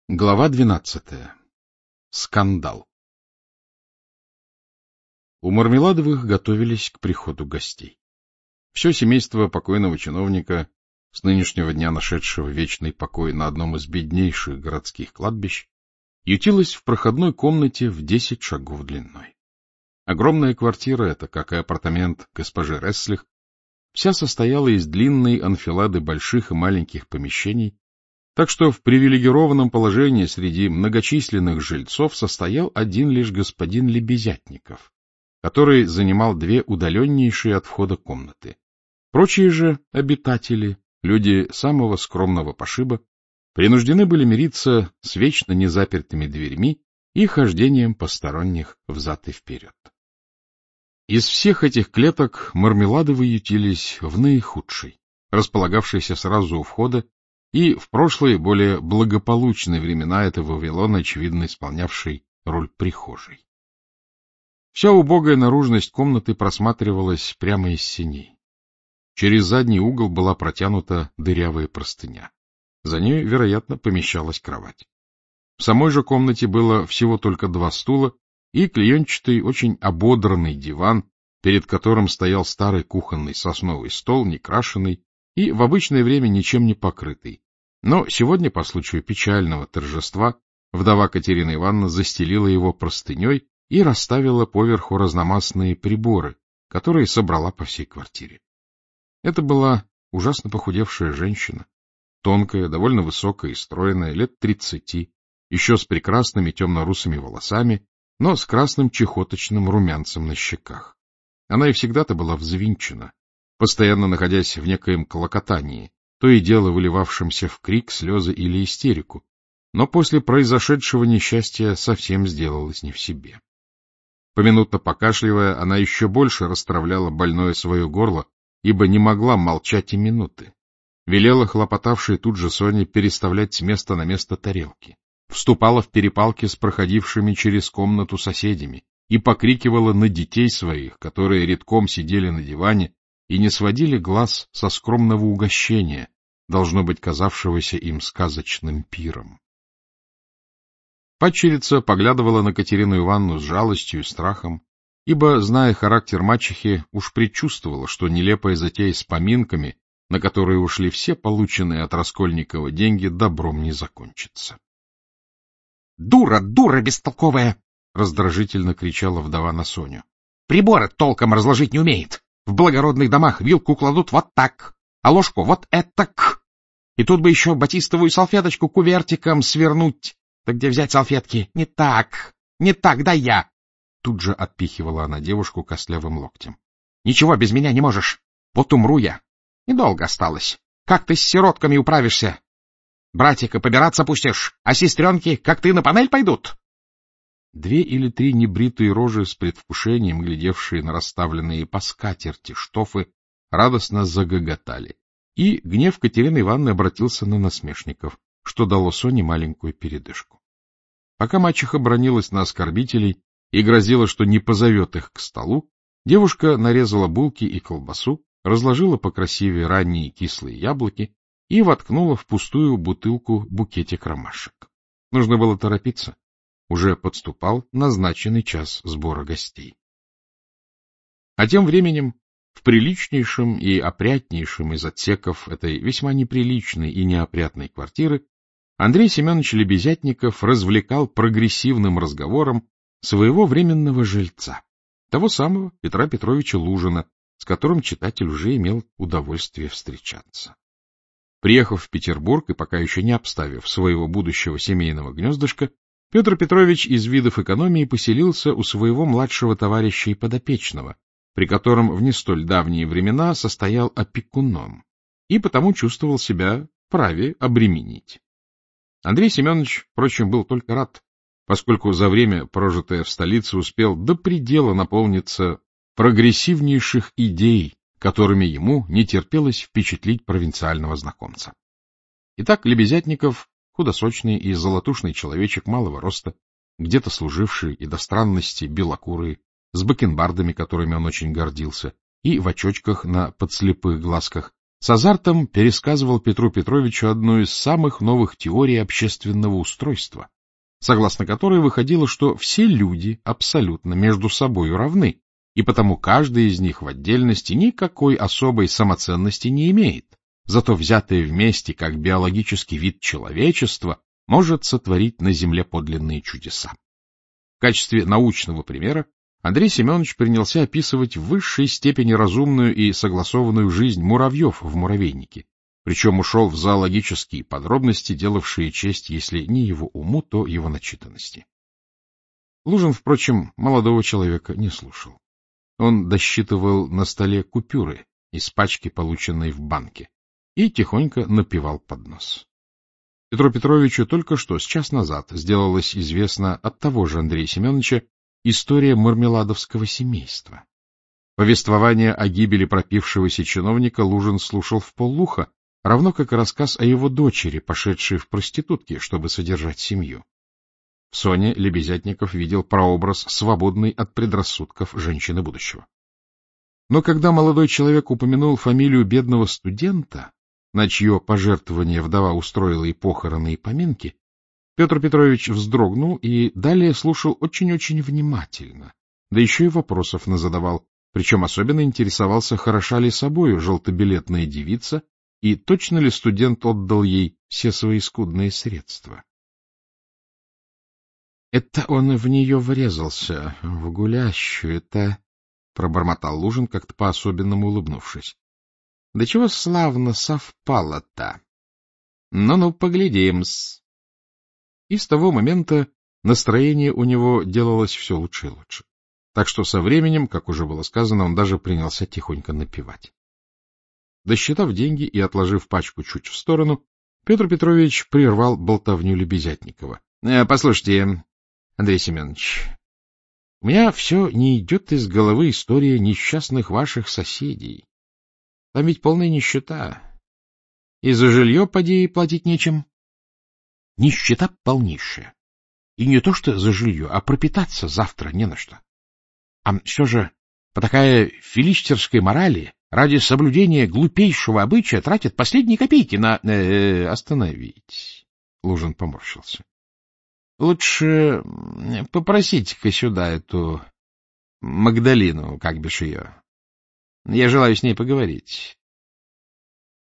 Глава 12. Скандал. У Мармеладовых готовились к приходу гостей. Все семейство покойного чиновника, с нынешнего дня нашедшего вечный покой на одном из беднейших городских кладбищ, ютилось в проходной комнате в 10 шагов длиной. Огромная квартира эта, как и апартамент госпожи Ресслих, вся состояла из длинной анфилады больших и маленьких помещений, так что в привилегированном положении среди многочисленных жильцов состоял один лишь господин Лебезятников, который занимал две удаленнейшие от входа комнаты. Прочие же обитатели, люди самого скромного пошиба, принуждены были мириться с вечно незапертыми дверьми и хождением посторонних взад и вперед. Из всех этих клеток Мармеладовы ютились в наихудшей, располагавшейся сразу у входа, и в прошлые, более благополучные времена это Вавилон, очевидно, исполнявший роль прихожей. Вся убогая наружность комнаты просматривалась прямо из сеней. Через задний угол была протянута дырявая простыня. За ней, вероятно, помещалась кровать. В самой же комнате было всего только 2 стула и клеенчатый, очень ободранный диван, перед которым стоял старый кухонный сосновый стол, некрашенный и в обычное время ничем не покрытый. Но сегодня, по случаю печального торжества, вдова Катерина Ивановна застелила его простыней и расставила поверху разномастные приборы, которые собрала по всей квартире. Это была ужасно похудевшая женщина, тонкая, довольно высокая и стройная, лет 30, еще с прекрасными темно-русыми волосами, но с красным чехоточным румянцем на щеках. Она и всегда-то была взвинчена, постоянно находясь в некоем клокотании, то и дело выливавшемся в крик, слезы или истерику, но после произошедшего несчастья совсем сделалась не в себе. Поминутно покашливая, она еще больше расстравляла больное свое горло, ибо не могла молчать и минуты. Велела хлопотавшей тут же Соне переставлять с места на место тарелки, вступала в перепалки с проходившими через комнату соседями и покрикивала на детей своих, которые редком сидели на диване и не сводили глаз со скромного угощения, должно быть казавшегося им сказочным пиром. Падчерица поглядывала на Катерину Ивановну с жалостью и страхом, ибо, зная характер мачехи, уж предчувствовала, что нелепая затея с поминками, на которые ушли все полученные от Раскольникова деньги, добром не закончится. — Дура, дура бестолковая! — раздражительно кричала вдова на Соню. — Приборы толком разложить не умеет. В благородных домах вилку кладут вот так, а ложку вот этак. И тут бы еще батистовую салфеточку кувертиком свернуть. Да где взять салфетки? Не так, да я. Тут же отпихивала она девушку костлявым локтем. Ничего без меня не можешь. Вот умру я. Недолго осталось. Как ты с сиротками управишься? Братика побираться пустишь, а сестренки, как ты, на панель пойдут? 2 или 3 небритые рожи с предвкушением, глядевшие на расставленные по скатерти штофы, радостно загоготали, и гнев Катерины Ивановны обратился на насмешников, что дало Соне маленькую передышку. Пока мачеха бранилась на оскорбителей и грозила, что не позовет их к столу, девушка нарезала булки и колбасу, разложила покрасивее ранние кислые яблоки и воткнула в пустую бутылку букетик ромашек. Нужно было торопиться. Уже подступал назначенный час сбора гостей. А тем временем в приличнейшем и опрятнейшем из отсеков этой весьма неприличной и неопрятной квартиры Андрей Семенович Лебезятников развлекал прогрессивным разговором своего временного жильца, того самого Петра Петровича Лужина, с которым читатель уже имел удовольствие встречаться. Приехав в Петербург и пока еще не обставив своего будущего семейного гнездышка, Петр Петрович из видов экономии поселился у своего младшего товарища и подопечного, при котором в не столь давние времена состоял опекуном, и потому чувствовал себя вправе обременить. Андрей Семенович, впрочем, был только рад, поскольку за время, прожитое в столице, успел до предела наполниться прогрессивнейших идей, которыми ему не терпелось впечатлить провинциального знакомца. Итак, Лебезятников, худосочный и золотушный человечек малого роста, где-то служивший и до странности белокурый, с бакенбардами, которыми он очень гордился, и в очочках на подслепых глазках, с азартом пересказывал Петру Петровичу одну из самых новых теорий общественного устройства, согласно которой выходило, что все люди абсолютно между собой равны, и потому каждый из них в отдельности никакой особой самоценности не имеет, зато взятые вместе как биологический вид человечества может сотворить на земле подлинные чудеса. В качестве научного примера Андрей Семенович принялся описывать в высшей степени разумную и согласованную жизнь муравьев в муравейнике, причем ушел в зоологические подробности, делавшие честь, если не его уму, то его начитанности. Лужин, впрочем, молодого человека не слушал. Он досчитывал на столе купюры из пачки, полученной в банке, и тихонько напевал под нос. Петру Петровичу только что, с час назад, сделалось известно от того же Андрея Семеновича история мармеладовского семейства. Повествование о гибели пропившегося чиновника Лужин слушал вполуха, равно как и рассказ о его дочери, пошедшей в проститутки, чтобы содержать семью. В Соне Лебезятников видел прообраз свободной от предрассудков женщины будущего. Но когда молодой человек упомянул фамилию бедного студента, на чье пожертвование вдова устроила и похороны, и поминки, Петр Петрович вздрогнул и далее слушал очень-очень внимательно, да еще и вопросов назадавал, причем особенно интересовался, хороша ли собою желтобилетная девица и точно ли студент отдал ей все свои скудные средства. — Это он в нее врезался, в гулящую-то, — пробормотал Лужин, как-то по-особенному улыбнувшись. — Да чего славно совпало-то! Ну-ну, поглядим-с. И с того момента настроение у него делалось все лучше и лучше. Так что со временем, как уже было сказано, он даже принялся тихонько напевать. Досчитав деньги и отложив пачку чуть в сторону, Петр Петрович прервал болтовню Лебезятникова. — Послушайте, Андрей Семенович, у меня все не идет из головы история несчастных ваших соседей. Там ведь полная нищета. И за жилье, поди, платить нечем. Нищета полнейшая. И не то что за жилье, а пропитаться завтра не на что. А все же по такой филистерской морали ради соблюдения глупейшего обычая тратят последние копейки на... Остановить. Лужин поморщился. Лучше попросите-ка сюда эту Магдалину, как бишь ее. Я желаю с ней поговорить.